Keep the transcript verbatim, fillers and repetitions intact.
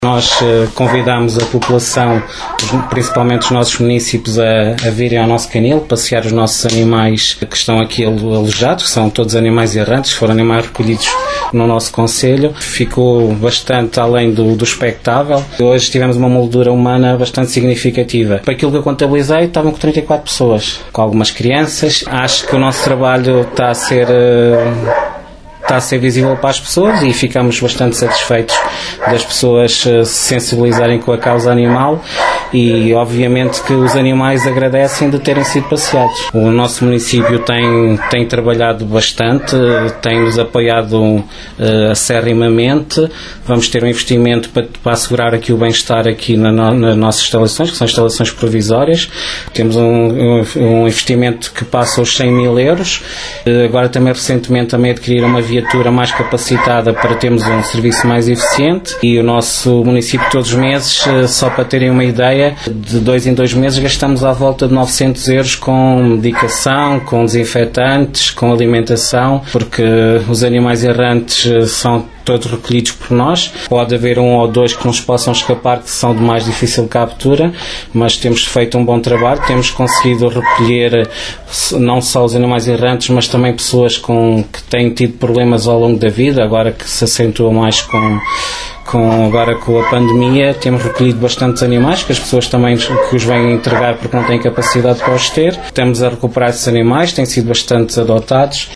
Nós convidamos a população, principalmente os nossos municípios, a, a virem ao nosso canil, passear os nossos animais que estão aqui alojados, que são todos animais errantes, foram animais recolhidos no nosso concelho. Ficou bastante além do, do expectável. Hoje tivemos uma moldura humana bastante significativa. Para aquilo que eu contabilizei, estavam com trinta e quatro pessoas, com algumas crianças. Acho que o nosso trabalho está a ser... Uh, está a ser visível para as pessoas e ficamos bastante satisfeitos das pessoas se sensibilizarem com a causa animal e obviamente que os animais agradecem de terem sido passeados. O nosso município tem, tem trabalhado bastante, tem-nos apoiado uh, acerrimamente. Vamos ter um investimento para, para assegurar aqui o bem-estar aqui na, no, nas nossas instalações, que são instalações provisórias. Temos um, um, um investimento que passa os cem mil euros. Uh, agora também recentemente também adquirir uma viatura mais capacitada para termos um serviço mais eficiente e o nosso município todos os meses, só para terem uma ideia, de dois em dois meses gastamos à volta de novecentos euros com medicação, com desinfetantes, com alimentação, porque os animais errantes são todos recolhidos por nós. Pode haver um ou dois que nos possam escapar, que são de mais difícil captura, mas temos feito um bom trabalho, temos conseguido recolher não só os animais errantes, mas também pessoas com, que têm tido problemas ao longo da vida, agora que se acentua mais com Com, agora com a pandemia, temos recolhido bastantes animais, que as pessoas também que os vêm entregar porque não têm capacidade para os ter. Estamos a recuperar esses animais, têm sido bastante adotados.